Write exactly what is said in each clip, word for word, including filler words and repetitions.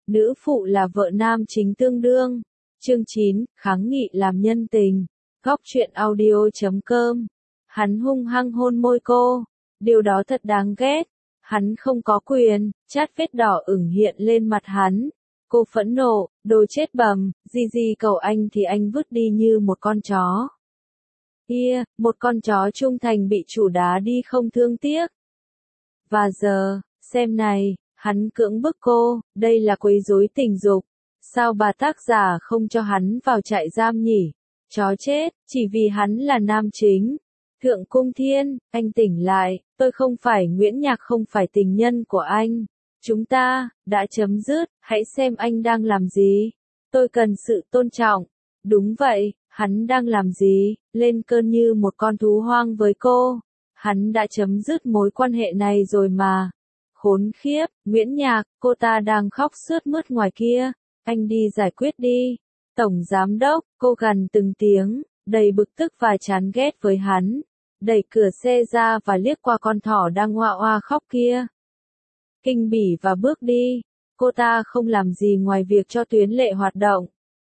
nữ phụ là vợ nam chính tương đương. Chương chín, kháng nghị làm nhân tình. Góc truyện audio chấm com. Hắn hung hăng hôn môi cô. Điều đó thật đáng ghét. Hắn không có quyền, chát vết đỏ ửng hiện lên mặt hắn. Cô phẫn nộ, đồ chết bầm, gì gì cầu anh thì anh vứt đi như một con chó. Ia, một con chó trung thành bị chủ đá đi không thương tiếc. Và giờ, xem này, hắn cưỡng bức cô, đây là quấy rối tình dục. Sao bà tác giả không cho hắn vào trại giam nhỉ? Chó chết, chỉ vì hắn là nam chính. Thượng Cung Thiên, anh tỉnh lại, tôi không phải Nguyễn Nhạc, không phải tình nhân của anh. Chúng ta, đã chấm dứt, hãy xem anh đang làm gì. Tôi cần sự tôn trọng. Đúng vậy, hắn đang làm gì, lên cơn như một con thú hoang với cô. Hắn đã chấm dứt mối quan hệ này rồi mà. Khốn khiếp, Nguyễn Nhạc, cô ta đang khóc sướt mướt ngoài kia. Anh đi giải quyết đi. Tổng giám đốc, cô gằn từng tiếng, đầy bực tức và chán ghét với hắn. Đẩy cửa xe ra và liếc qua con thỏ đang oa oa khóc kia. Kinh bỉ và bước đi. Cô ta không làm gì ngoài việc cho tuyến lệ hoạt động.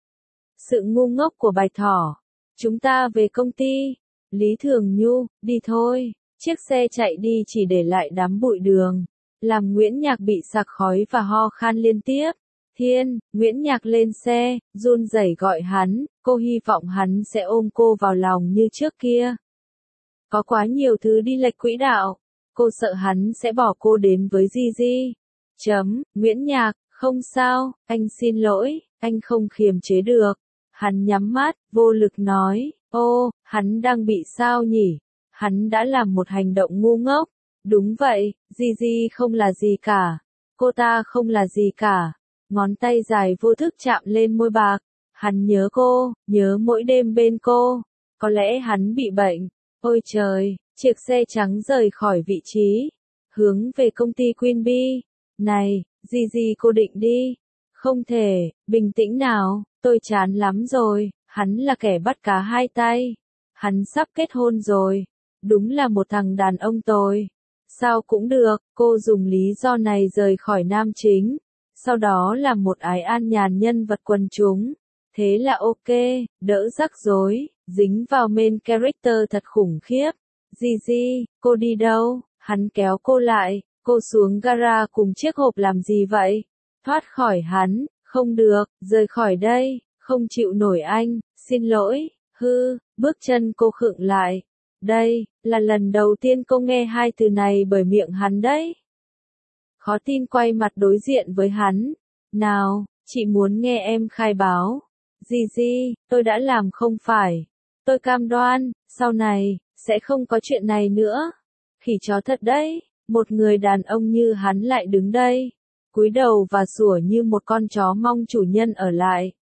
Sự ngu ngốc của bạch thỏ. Chúng ta về công ty. Lý Thường Nhu, đi thôi. Chiếc xe chạy đi chỉ để lại đám bụi đường. Làm Nguyễn Nhạc bị sặc khói và ho khan liên tiếp. Thiên, Nguyễn Nhạc lên xe, run rẩy gọi hắn, cô hy vọng hắn sẽ ôm cô vào lòng như trước kia. Có quá nhiều thứ đi lệch quỹ đạo. Cô sợ hắn sẽ bỏ cô đến với Gigi. Chấm, Nguyễn Nhạc, không sao, anh xin lỗi, anh không kiềm chế được. Hắn nhắm mắt, vô lực nói, ô, hắn đang bị sao nhỉ? Hắn đã làm một hành động ngu ngốc. Đúng vậy, Gigi không là gì cả. Cô ta không là gì cả. Ngón tay dài vô thức chạm lên môi bạc. Hắn nhớ cô, nhớ mỗi đêm bên cô. Có lẽ hắn bị bệnh. Ôi trời, chiếc xe trắng rời khỏi vị trí. Hướng về công ty Queen Bee. Này, Gigi cô định đi. Không thể, bình tĩnh nào, tôi chán lắm rồi. Hắn là kẻ bắt cá hai tay. Hắn sắp kết hôn rồi. Đúng là một thằng đàn ông tồi. Sao cũng được, cô dùng lý do này rời khỏi nam chính. Sau đó là một ái an nhàn nhân vật quần chúng. Thế là ok, đỡ rắc rối, dính vào main character thật khủng khiếp. Gigi, cô đi đâu? Hắn kéo cô lại, cô xuống gara cùng chiếc hộp làm gì vậy? Thoát khỏi hắn, không được, rời khỏi đây, không chịu nổi anh, xin lỗi, hư, bước chân cô khựng lại. Đây, là lần đầu tiên cô nghe hai từ này bởi miệng hắn đấy. Khó tin quay mặt đối diện với hắn. Nào, chị muốn nghe em khai báo. Gigi, tôi đã làm không phải. Tôi cam đoan, sau này, sẽ không có chuyện này nữa. Khỉ chó thật đấy, một người đàn ông như hắn lại đứng đây. Cúi đầu và sủa như một con chó mong chủ nhân ở lại.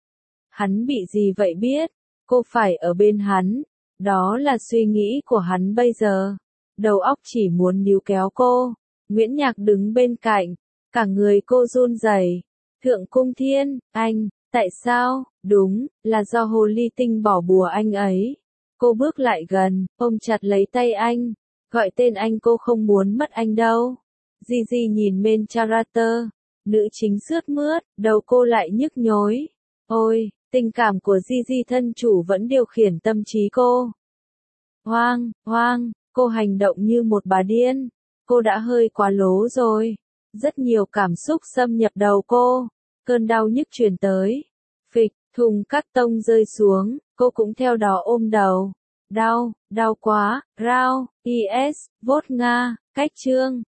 Hắn bị gì vậy biết? Cô phải ở bên hắn. Đó là suy nghĩ của hắn bây giờ. Đầu óc chỉ muốn níu kéo cô. Nguyễn Nhạc đứng bên cạnh. Cả người cô run rẩy. Thượng Cung Thiên, anh, tại sao? Đúng, là do hồ ly tinh bỏ bùa anh ấy. Cô bước lại gần, ôm chặt lấy tay anh. Gọi tên anh, cô không muốn mất anh đâu. Gigi nhìn main character. Nữ chính sướt mướt, đầu cô lại nhức nhối. Ôi, tình cảm của Gigi thân chủ vẫn điều khiển tâm trí cô. Hoang, hoang, cô hành động như một bà điên. Cô đã hơi quá lố rồi. Rất nhiều cảm xúc xâm nhập đầu cô. Cơn đau nhức truyền tới. Phịch, thùng cắt tông rơi xuống, cô cũng theo đó ôm đầu. Đau, đau quá, rao, is, vốt Nga, cách chương.